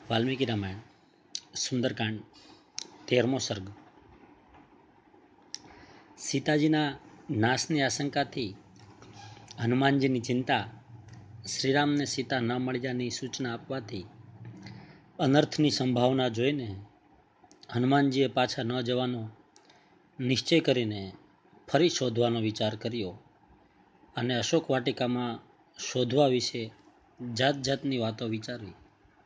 વાલ્મીકી રામાયણ સુંદરકાંડ 13મો સર્ગ. સીતાજીના નાશની આશંકાથી હનુમાનજીની ચિંતા, શ્રીરામને સીતા ન મળ્યાની સૂચના આપવાથી અનર્થની સંભાવના જોઈને હનુમાનજીએ પાછા ન જવાનો નિશ્ચય કરીને ફરી શોધવાનો વિચાર કર્યો અને અશોક વાટિકામાં શોધવા વિશે જાત જાતની વાતો વિચારવી.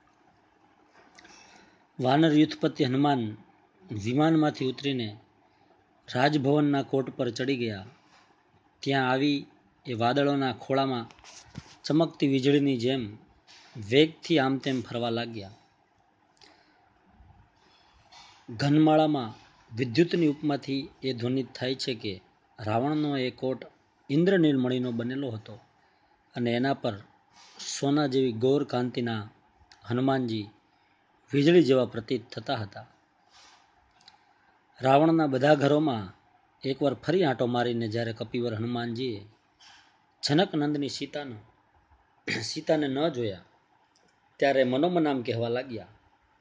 વાનર યુથપતિ હનુમાન વિમાનમાંથી ઉતરીને રાજભવનના કોટ પર ચડી ગયા. ત્યાં આવી એ વાદળોના ખોળામાં ચમકતી વીજળીની જેમ વેગથી આમ તેમ ફરવા લાગ્યા. ઘનમાળામાં વિદ્યુતની ઉપમાથી એ ધ્વનિત થાય છે કે રાવણનો એ કોટ ઇન્દ્રનીલમણીનો બનેલો હતો અને એના પર સોના જેવી ગૌર કાંતિના હનુમાનજી વીજળી જેવા પ્રતીત થતા હતા. રાવણના બધા ઘરોમાં એકવાર ફરી આંટો મારીને જ્યારે કપિવર હનુમાનજીએ જનકનંદની સીતાને ન જોયા ત્યારે મનોમનામ કહેવા લાગ્યા,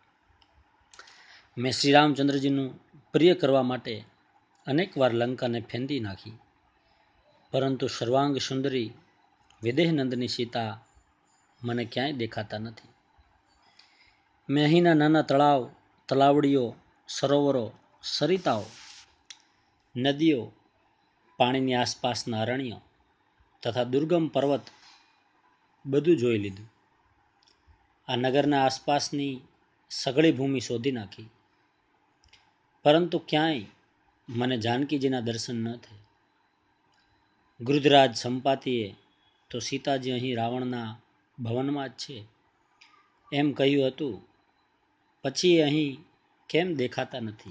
મેં શ્રી રામચંદ્રજીનું પ્રિય કરવા માટે અનેકવાર લંકાને ફેંદી નાખી, પરંતુ સર્વાંગ સુંદરી વિદેહનંદની સીતા મને ક્યાંય દેખાતા નથી. મેં અહીંના નાના તળાવ, તલાવડીઓ, સરોવરો, સરિતાઓ, નદીઓ, પાણીની આસપાસના અરણ્ય તથા દુર્ગમ પર્વત બધું જોઈ લીધું. આ નગરના આસપાસની સઘળી ભૂમિ શોધી નાખી, પરંતુ ક્યાંય મને જાનકીજીના દર્શન ન થયા. ગૃધરાજ સંપાતિએ તો સીતાજી અહીં રાવણના ભવનમાં જ છે એમ કહ્યું હતું, પછી એ અહીં કેમ દેખાતા નથી?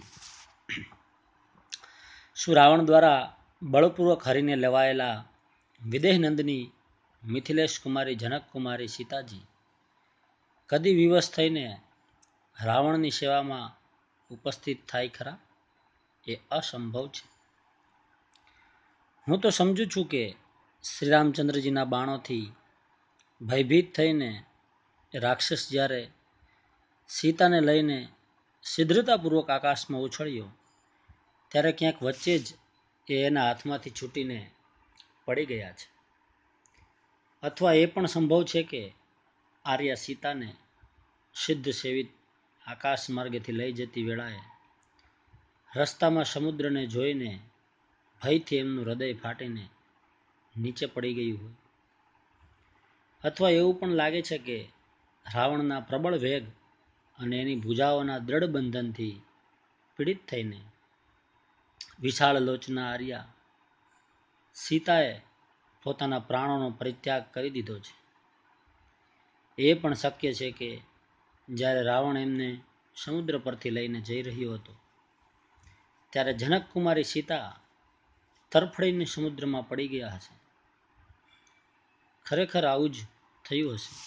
શું રાવણ દ્વારા બળપૂર્વક હરીને લેવાયેલા વિદેહનંદની મિથિલેશ કુમારી જનકકુમારી સીતાજી કદી વિવશ થઈને રાવણની સેવામાં ઉપસ્થિત થાય ખરા? એ અસંભવ છે. હું તો સમજુ છું કે શ્રી રામચંદ્રજીના બાણોથી ભયભીત થઈને રાક્ષસ જ્યારે સીતાને લઈને શીઘ્રતાપૂર્વક આકાશમાં ઉછળ્યો ત્યારે ક્યાંક વચ્ચે જ એ એના હાથમાંથી છૂટીને પડી ગયા છે. અથવા એ પણ સંભવ છે કે આર્યા સીતાને સિદ્ધ સેવિત આકાશ માર્ગેથી લઈ જતી વેળાએ રસ્તામાં સમુદ્રને જોઈને ભયથી એમનું હૃદય ફાટીને નીચે પડી ગયું હોય. અથવા એવું પણ લાગે છે કે રાવણના પ્રબળ વેગ અને એની ભુજાઓના દ્રઢ બંધનથી પીડિત થઈને વિશાળ લોચના આર્યા સીતાએ પોતાના પ્રાણોનો પરિત્યાગ કરી દીધો છે. એ પણ શક્ય છે કે જ્યારે રાવણ એમને સમુદ્ર પરથી લઈને જઈ રહ્યો હતો ત્યારે જનકકુમારી સીતા તરફડીને સમુદ્રમાં પડી ગયા હશે. ખરેખર આવું જ થયું હશે.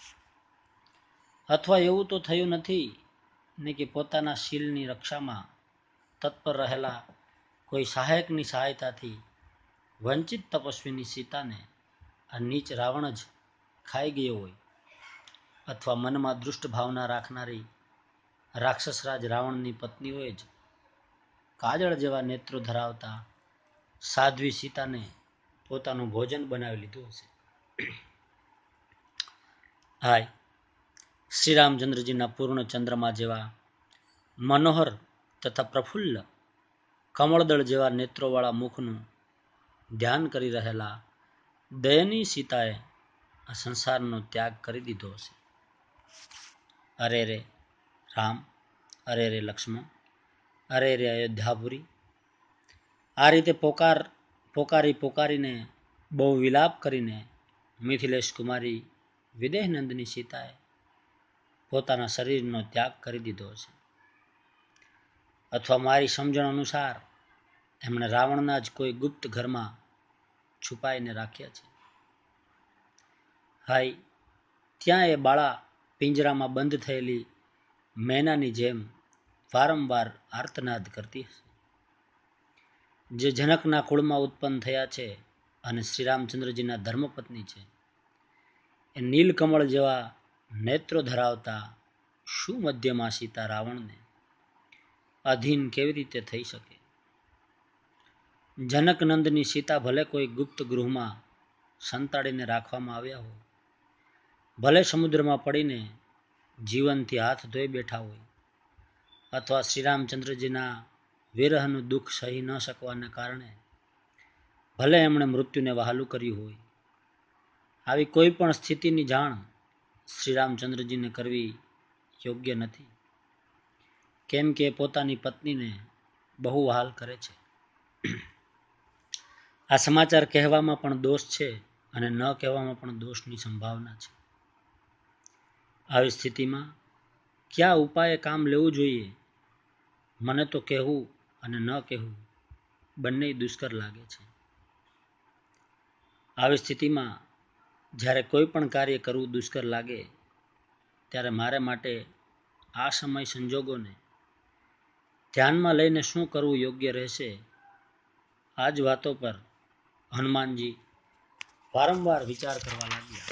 અથવા એવું તો થયું નથી ને કે પોતાના શીલની રક્ષામાં તત્પર રહેલા કોઈ સહાયકની સહાયતાથી વંચિત તપસ્વીની સીતાને આ નીચ રાવણ જ ખાઈ ગયો હોય. અથવા મનમાં દુષ્ટ ભાવના રાખનારી રાક્ષસરાજ રાવણની પત્નીઓએ જ કાજળ જેવા નેત્રો ધરાવતા સાધ્વી સીતાને પોતાનું ભોજન બનાવી લીધું હશે. હાય, શ્રી રામચંદ્રજીના પૂર્ણ ચંદ્રમા જેવા મનોહર તથા પ્રફુલ્લ કમળદળ જેવા નેત્રોવાળા મુખનું ધ્યાન કરી રહેલા દયનીય સીતાએ આ સંસારનો ત્યાગ કરી દીધો હશે. અરે રે રામ, અરે રે લક્ષ્મણ, અરે રે અયોધ્યાપુરી. આ રીતે પોકારીને બહુ વિલાપ કરીને મિથિલેશ કુમારી વિદેહનંદની સીતાએ પોતાના શરીરનો ત્યાગ કરી દીધો હશે. અથવા મારી સમજણ અનુસાર એમણે રાવણના જ કોઈ ગુપ્ત ઘરમાં છુપાઈને રાખ્યા છે. હાય, ત્યાં એ બાળા પિંજરામાં બંધ થયેલી મેનાની જેમ વારંવાર આર્તનાદ કરતી હશે. જે જનકના કુળમાં ઉત્પન્ન થયા છે અને શ્રી રામચંદ્રજીના ધર્મપત્ની છે. એ નીલકમળ જેવા નેત્રો ધરાવતા શું મધ્યમાં સીતા રાવણને અધીન કેવી રીતે થઈ શકે? જનકનંદની સીતા ભલે કોઈ ગુપ્ત ગૃહમાં સંતાડીને રાખવામાં આવ્યા હોય, ભલે સમુદ્રમાં પડીને જીવનથી હાથ ધોઈ બેઠા હોય, અથવા શ્રીરામચંદ્રજીના વિરહનું દુઃખ સહી ન શકવાને કારણે ભલે એમણે મૃત્યુને વહાલું કર્યું હોય, આવી કોઈ પણ સ્થિતિની જાણ શ્રીરામચંદ્રજીને કરવી યોગ્ય નથી, કેમ કે પોતાની પત્નીને બહુ વહાલ કરે છે. આ સમાચાર કહેવામાં પણ દોષ છે અને ન કહેવામાં પણ દોષની સંભાવના છે. આવી સ્થિતિમાં કયા ઉપાયે કામ લેવું જોઈએ, મને તો કહેવું અને ન કહેવું બંને દુષ્કર લાગે છે. આવી સ્થિતિમાં જ્યારે કોઈ પણ કાર્ય કરવું દુષ્કર લાગે, ત્યારે મારે માટે આ સમય સંજોગોને ધ્યાનમાં લઈને શું કરવું યોગ્ય રહેશે, આ જ વાતો પર હનુમાનજી વારંવાર વિચાર કરવા લાગ્યા.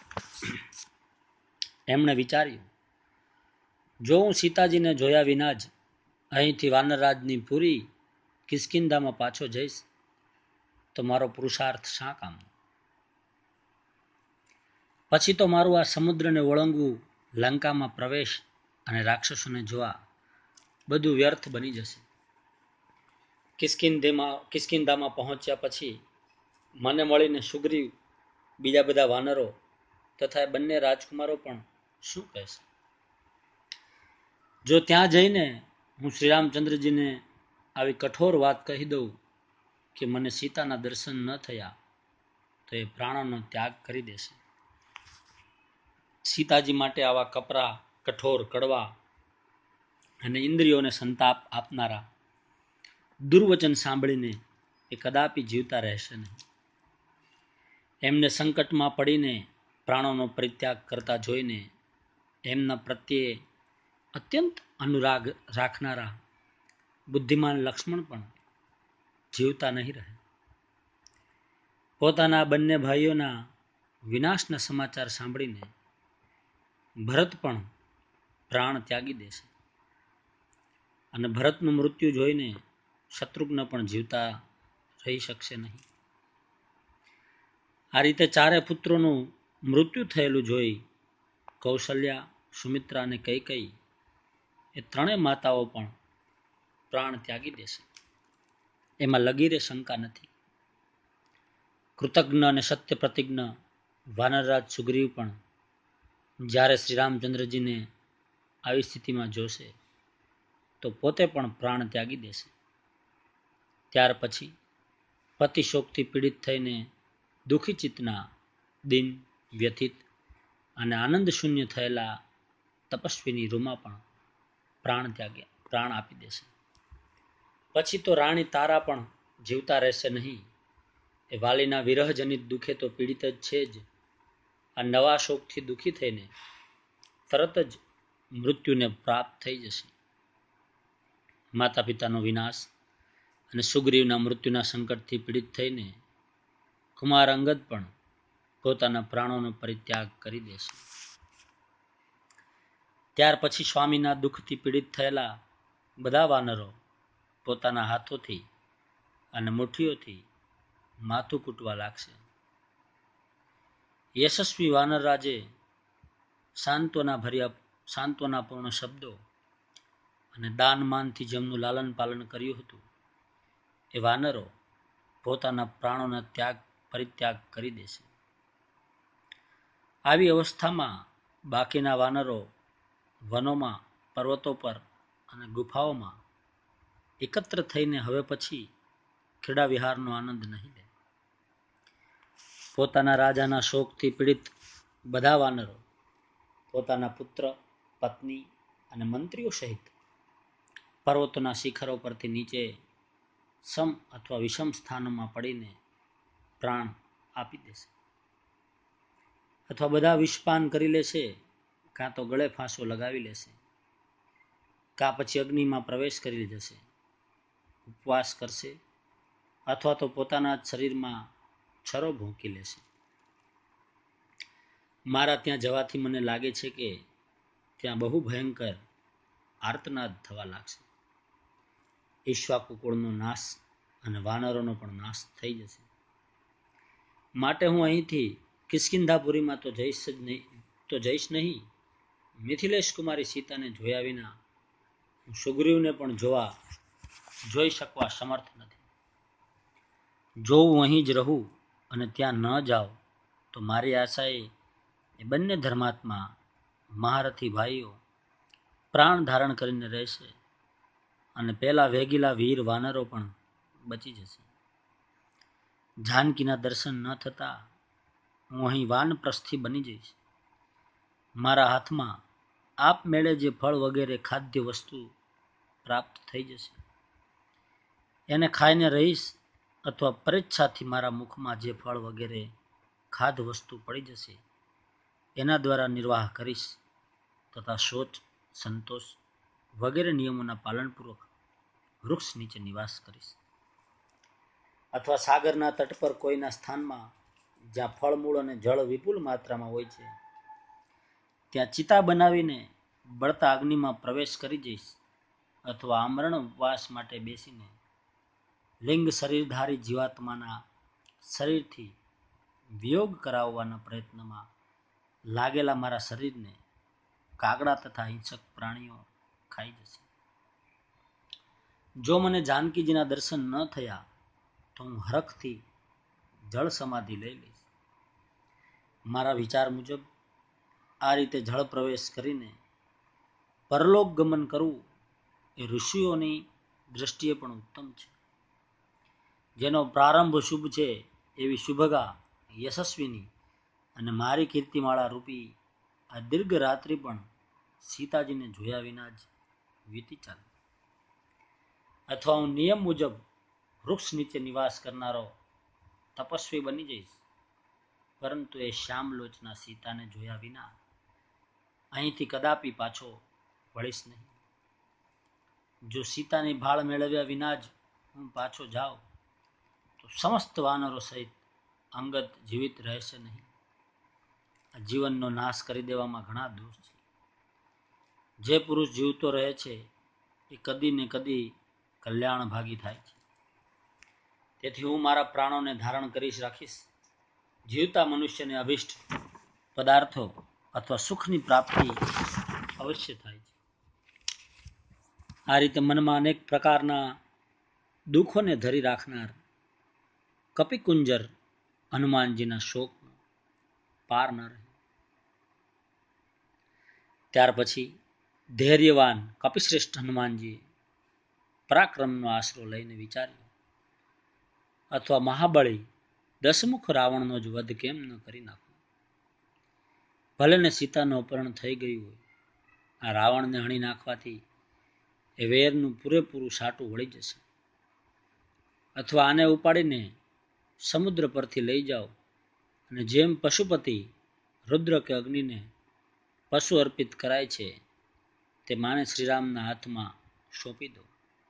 એમણે વિચાર્યું, જો હું સીતાજીને જોયા વિના જ અહીંથી વાનરરાજની પૂરી કિષ્કિંધામાં પાછો જઈશ તો મારો પુરુષાર્થ શા કામ? પછી તો મારું આ સમુદ્રને ઓળંગવું, લંકામાં પ્રવેશ અને રાક્ષસોને જોવા બધું વ્યર્થ બની જશે. કિષ્કિંધામાં પહોંચ્યા પછી મને મળીને સુગ્રીવ, બીજા બધા વાનરો તથા બંને રાજકુમારો પણ શું કહેશે? જો ત્યાં જઈને હું શ્રીરામચંદ્રજીને આવી કઠોર વાત કહી દઉં કે મને સીતાના દર્શન ન થયા, તો એ પ્રાણોનો ત્યાગ કરી દેશે. સીતાજી માટે આવા કપરા, કઠોર, કડવા અને ઇન્દ્રિયોને સંતાપ આપનારા દુર્વચન સાંભળીને એ કદાપી જીવતા રહેશે નહીં. એમને સંકટમાં પડીને પ્રાણોનો પરિત્યાગ કરતા જોઈને એમના પ્રત્યે અત્યંત અનુરાગ રાખનારા બુદ્ધિમાન લક્ષ્મણ પણ જીવતા નહીં રહે. પોતાના બંને ભાઈઓના વિનાશના સમાચાર સાંભળીને ભરત પણ પ્રાણ ત્યાગી દેશે અને ભરતનું મૃત્યુ જોઈને શત્રુઘ્ન પણ જીવતા રહી શકશે નહીં. આ રીતે ચારે પુત્રોનું મૃત્યુ થયેલું જોઈ કૌશલ્યા, સુમિત્રા અને કૈકેયી એ ત્રણેય માતાઓ પણ પ્રાણ ત્યાગી દેશે, એમાં લગીરે શંકા નથી. કૃતજ્ઞ અને સત્ય પ્રતિજ્ઞ વાનરરાજ સુગ્રીવ પણ જ્યારે શ્રીરામચંદ્રજીને આવી સ્થિતિમાં જોશે તો પોતે પણ પ્રાણ ત્યાગી દેશે. ત્યાર પછી પતિશોકથી પીડિત થઈને દુઃખી ચિત્તના, દિન, વ્યથિત અને આનંદ શૂન્ય થયેલા તપસ્વીની રૂમા પણ પ્રાણ આપી દેશે. પછી તો રાણી તારા પણ જીવતા રહેશે નહીં. એ વાલીના વિરહજનિત દુઃખે તો પીડિત જ છે જ. આ નવા શોકથી દુઃખી થઈને તરત જ મૃત્યુને પ્રાપ્ત થઈ જશે. માતા પિતાનો વિનાશ અને સુગ્રીવના મૃત્યુના સંકટથી પીડિત થઈને કુમાર અંગદ પણ પોતાના પ્રાણોનો પરિત્યાગ કરી દેશે. ત્યાર પછી સ્વામીના દુઃખથી પીડિત થયેલા બધા વાનરો પોતાના હાથોથી અને મુઠ્ઠીઓથી માથું કૂટવા લાગશે. યશસ્વી વાનરરાજે સાંત્વનાપૂર્ણ શબ્દો અને દાનમાનથી જેમનું લાલન પાલન કર્યું હતું, એ વાનરો પોતાના પ્રાણોના પરિત્યાગ કરી દેશે. આવી અવસ્થામાં બાકીના વાનરો વનોમાં, પર્વતો પર અને ગુફાઓમાં એકત્ર થઈને હવે પછી ક્રીડા વિહારનો આનંદ નહીં લે. પોતાના રાજાના શોકથી પીડિત બધા વાનરો પોતાના પુત્ર, પત્ની અને મંત્રીઓ સહિત પર્વતોના શિખરો પરથી નીચે સમ અથવા વિષમ સ્થાનોમાં પડીને પ્રાણ આપી દેશે. અથવા બધા વિષપાન કરી લેશે, કાં તો ગળે ફાંસો લગાવી લેશે, કાં પછી અગ્નિમાં પ્રવેશ કરી જશે, ઉપવાસ કરશે, અથવા તો પોતાના જ શરીરમાં છરો ભૂંકી લેશે. મારા ત્યાં જવાથી મને લાગે છે કે ત્યાં બહુ ભયંકર આર્તનાદ થવા લાગશે. ઈક્ષ્વાકુ કુળનો નાશ અને વાનરોનો પણ નાશ થઈ જશે. માટે હું અહીંથી કિષ્કિંધાપુરીમાં તો જઈશ નહીં. મિથિલેશ કુમારી સીતાને જોયા વિના હું સુગ્રીવને પણ જોઈ શકવા સમર્થ નથી. જો હું અહીં જ રહું અને ત્યાં ન જાઉં તો મારી આશાએ એ બંને ધર્માત્મા મહારથી ભાઈઓ પ્રાણ ધારણ કરીને રહેશે અને પેલા વેગીલા વીર વાનરો પણ બચી જશે. જાનકીના દર્શન ન થતા હું અહીં વાનપ્રસ્થી બની જઈશ. મારા હાથમાં આપમેળે જે ફળ વગેરે ખાદ્ય વસ્તુ પ્રાપ્ત થઈ જશે એને ખાઈને રહીશ, અથવા પરીક્ષાથી મારા મુખમાં જે ફળ વગેરે ખાધ વસ્તુ પડી જશે એના દ્વારા નિર્વાહ કરીશ, તથા શોચ, સંતોષ વગેરે નિયમોના પાલનપૂર્વક વૃક્ષ નીચે નિવાસ કરીશ. અથવા સાગરના તટ પર કોઈના સ્થાનમાં જ્યાં ફળમૂળ અને જળ વિપુલ માત્રામાં હોય છે ત્યાં ચિતા બનાવીને બળતા અગ્નિમાં પ્રવેશ કરી જઈશ. અથવા આમરણ ઉપવાસ માટે બેસીને લિંગ શરીરધારી જીવાત્માના શરીરથી વિયોગ કરાવવાના પ્રયત્નમાં લાગેલા મારા શરીરને કાગડા તથા હિંસક પ્રાણીઓ ખાઈ જશે. જો મને જાનકીજીના દર્શન ન થયા તો હું હરખથી જળ સમાધિ લઈ લઈશ. મારા વિચાર મુજબ આ રીતે જળ પ્રવેશ કરીને પરલોક ગમન કરવું એ ઋષિઓની દ્રષ્ટિએ પણ ઉત્તમ છે. જેનો પ્રારંભ શુભ છે એવી શુભગા, યશસ્વીની અને મારી કીર્તિમાળા રૂપી આ દીર્ઘ રાત્રિ પણ સીતાજીને જોયા વિના જ વીતી ચાલે. અથવા હું નિયમ મુજબ વૃક્ષ નીચે નિવાસ કરનારો તપસ્વી બની જઈશ, પરંતુ એ શ્યામલોચના સીતાને જોયા વિના અહીંથી કદાપી પાછો વળીશ નહીં. જો સીતાની ભાળ મેળવ્યા વિના જ હું પાછો જાઉં તો સમસ્ત વાનરો સહિત અંગદ જીવિત રહેશે નહીં. આ જીવનનો નાશ કરી દેવામાં ઘણા દોષ છે. જે પુરુષ જીવતો રહે છે એ કદી ને કદી કલ્યાણ ભાગી થાય છે. તેથી હું મારા પ્રાણોને ધારણ કરી રાખીશ. જીવતા મનુષ્યને અભિષ્ટ પદાર્થો અથવા સુખની પ્રાપ્તિ અવશ્ય થાય છે. આ રીતે મનમાં અનેક પ્રકારના દુઃખોને ધરી રાખનાર કપિકુંજર હનુમાનજીના શોક પાર ન રહે. ત્યાર પછી ધૈર્યવાન કપિશ્રેષ્ઠ હનુમાનજીએ પરાક્રમનો આશરો લઈને વિચાર્યું, અથવા મહાબળી દશમુખ રાવણનો જ વધ કેમ ન કરી નાખો. ભલે ને સીતાનું અપહરણ થઈ ગયું હોય, આ રાવણને હણી નાખવાથી એ વેરનું પૂરેપૂરું સાટું વળી જશે. અથવા આને ઉપાડીને સમુદ્ર પરથી લઈ જાઓ અને જેમ પશુપતિ રુદ્ર કે અગ્નિને પશુ અર્પિત કરાય છે તે માને શ્રીરામના હાથમાં સોંપી દો.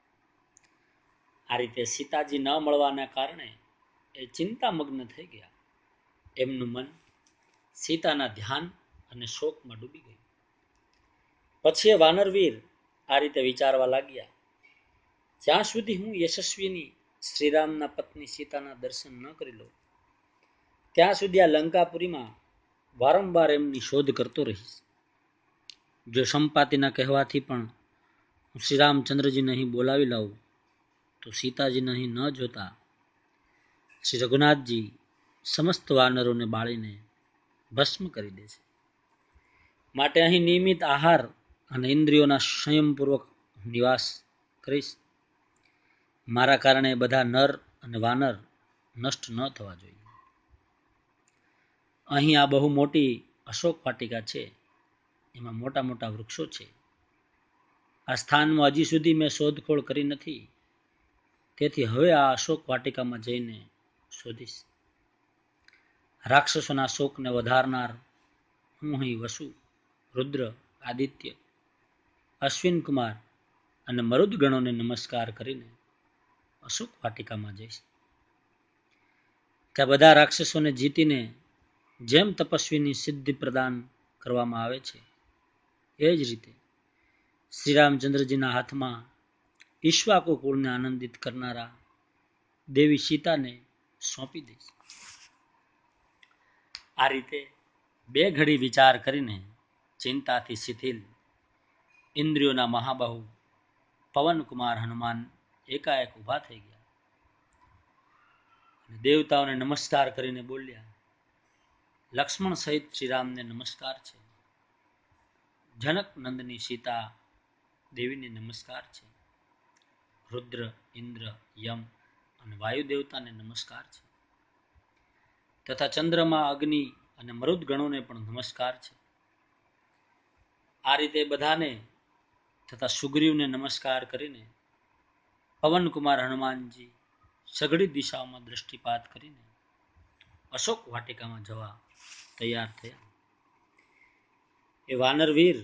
આ રીતે સીતાજી ન મળવાના કારણે એ ચિંતામગ્ન થઈ ગયા. એમનું મન સીતાના ધ્યાન અને શોકમાં ડૂબી ગયું. પછી એ વાનરવીર આ રીતે વિચારવા લાગ્યા, જ્યાં સુધી હું યશસ્વીની શ્રીરામના પત્ની સીતાના દર્શન ન કરી લઉં ત્યાં સુધી આ લંકાપુરીમાં વારંવાર એમની શોધ કરતો રહીશ. જો સંપાતિના કહેવાથી પણ હું શ્રીરામચંદ્રજીને અહીં બોલાવી લાવું તો સીતાજીને અહીં ન જોતા શ્રી રઘુનાથજી સમસ્ત વાનરોને બાળીને ભસ્મ કરી દેશે. માટે અહીં નિયમિત આહાર અને ઇન્દ્રિયોના સંયમપૂર્વક નિવાસ કરીશ. મારા કારણે બધા નર અને વાનર નષ્ટ ન થવા જોઈએ. અહીં આ બહુ મોટી અશોક વાટિકા છે, એમાં મોટા મોટા વૃક્ષો છે. આ સ્થાનમાં હજી સુધી મેં શોધખોળ કરી નથી, તેથી હવે આ અશોક વાટિકામાં જઈને શોધીશ. રાક્ષસોના શોકને વધારનાર હું અહીં વસુ, રુદ્ર, આદિત્ય, અશ્વિન કુમાર અને મરુદ ગણોને નમસ્કાર કરીને અશોક વાટિકામાં જઈશ. ત્યાં બધા રાક્ષસોને જીતીને જેમ તપસ્વીની સિદ્ધિ પ્રદાન કરવામાં આવે છે એ જ રીતે શ્રી રામચંદ્રજીના હાથમાં ઈક્ષ્વાકુ કુળને આનંદિત કરનારા દેવી સીતાને સોંપી દઈશ. આ રીતે બે ઘડી વિચાર કરીને ચિંતાથી શિથિલ ઇન્દ્રિયોના મહાબાહુ પવનકુમાર હનુમાન એકાએક ઊભા થઈ ગયા. દેવતાઓને નમસ્કાર કરીને બોલ્યા, લક્ષ્મણ સહિત શ્રીરામને નમસ્કાર છે. જનક નંદની સીતા દેવીને નમસ્કાર છે. રુદ્ર, ઇન્દ્ર, યમ અને વાયુ દેવતાને નમસ્કાર છે. તથા ચંદ્રમા, અગ્નિ અને મરુદ ગણોને પણ નમસ્કાર છે. આ રીતે બધાને તથા સુગ્રીવને નમસ્કાર કરીને પવનકુમાર હનુમાનજી સઘળી દિશાઓમાં દ્રષ્ટિપાત કરીને અશોક વાટિકામાં જવા તૈયાર થયા. એ વાનરવીર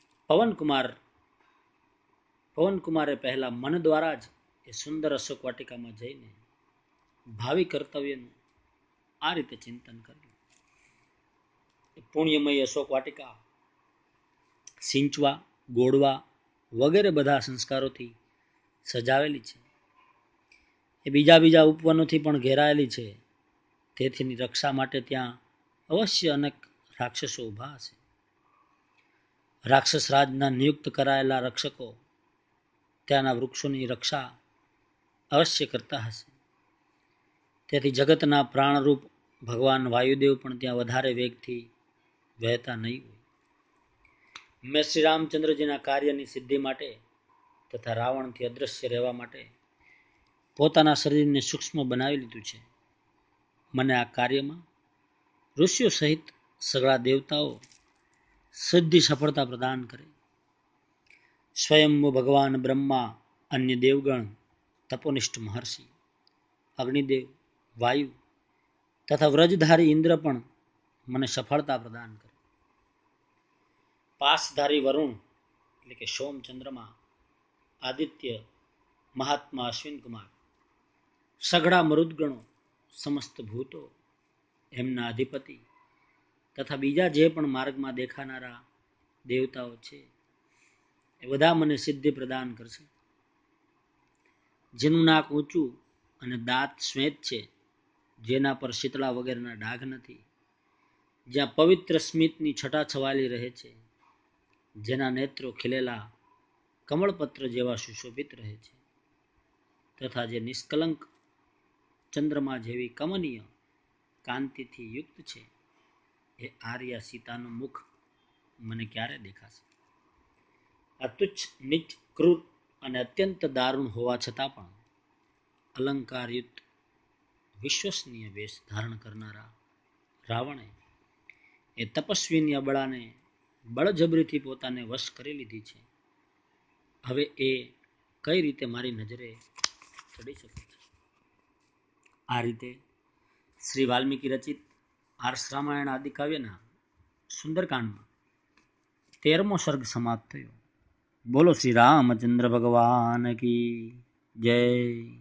પવનકુમારે પહેલા મન દ્વારા જ એ સુંદર અશોક વાટિકામાં જઈને ભાવિ કર્તવ્યનું આ રીતે ચિંતન કર્યું. પુણ્યમય અશોક વાટિકા સિંચવા, ગોળવા વગેરે બધા સંસ્કારોથી સજાવેલી છે. એ બીજા ઉપવનોથી પણ ઘેરાયેલી છે. તેથી રક્ષા માટે ત્યાં અવશ્ય અનેક રાક્ષસો ઊભા હશે. રાક્ષસ રાજના નિયુક્ત કરાયેલા રક્ષકો ત્યાંના વૃક્ષોની રક્ષા અવશ્ય કરતા હશે. તેથી જગતના પ્રાણરૂપ ભગવાન વાયુદેવ પણ ત્યાં વધારે વેગથી વહેતા નહીં હોય. મેં શ્રી રામચંદ્રજીના કાર્યની સિદ્ધિ માટે તથા રાવણથી અદ્રશ્ય રહેવા માટે પોતાના શરીરને સૂક્ષ્મ બનાવી લીધું છે. મને આ કાર્યમાં ઋષિઓ સહિત સગળા દેવતાઓ સિદ્ધિ સફળતા પ્રદાન કરે. સ્વયંભૂ ભગવાન બ્રહ્મા, અન્ય દેવગણ, તપોનિષ્ઠ મહર્ષિ, અગ્નિદેવ, વાયુ તથા વ્રજધારી ઇન્દ્ર પણ મને સફળતા પ્રદાન કરે. પાસધારી વરુણ એટલે કે સોમચંદ્રમા, આદિત્ય, મહાત્મા અશ્વિનકુમાર, સઘળા મરુદગણો, સમસ્ત ભૂતો, એમના અધિપતિ તથા બીજા જે પણ માર્ગમાં દેખાનારા દેવતાઓ છે એ બધા મને સિદ્ધિ પ્રદાન કરશે. જેનું નાક ઊંચું અને દાંત શ્વેત છે, જેના પર શીતળા વગેરેના ડાઘ નથી, જ્યાં પવિત્ર સ્મિતની છટા છવાયેલી રહે છે, જેના નેત્રો ખીલેલા કમળપત્ર જેવા સુશોભિત રહે છે, તથા જે નિષ્કલંક ચંદ્રમા જેવી કમનીય કાંતિથી યુક્ત છે, એ આર્યા સીતાનું મુખ મને ક્યારે દેખાશે? આ તુચ્છ, નીચ, ક્રૂર અને અત્યંત દારૂણ હોવા છતાં પણ અલંકારયુક્ત વિશ્વસનીય વેશ ધારણ કરનારા રાવણે એ તપસ્વીની અબળાને બળજબરીથી પોતાને વશ કરી લીધી છે. હવે એ કઈ રીતે મારી નજરે ચડી શકે છે? આ રીતે શ્રી વાલ્મીકી રચિત આર્ષ રામાયણ આદિ કાવ્યના સુંદરકાંડમાં 13મો સર્ગ સમાપ્ત થયો. બોલો શ્રી રામચંદ્ર ભગવાન કી જય.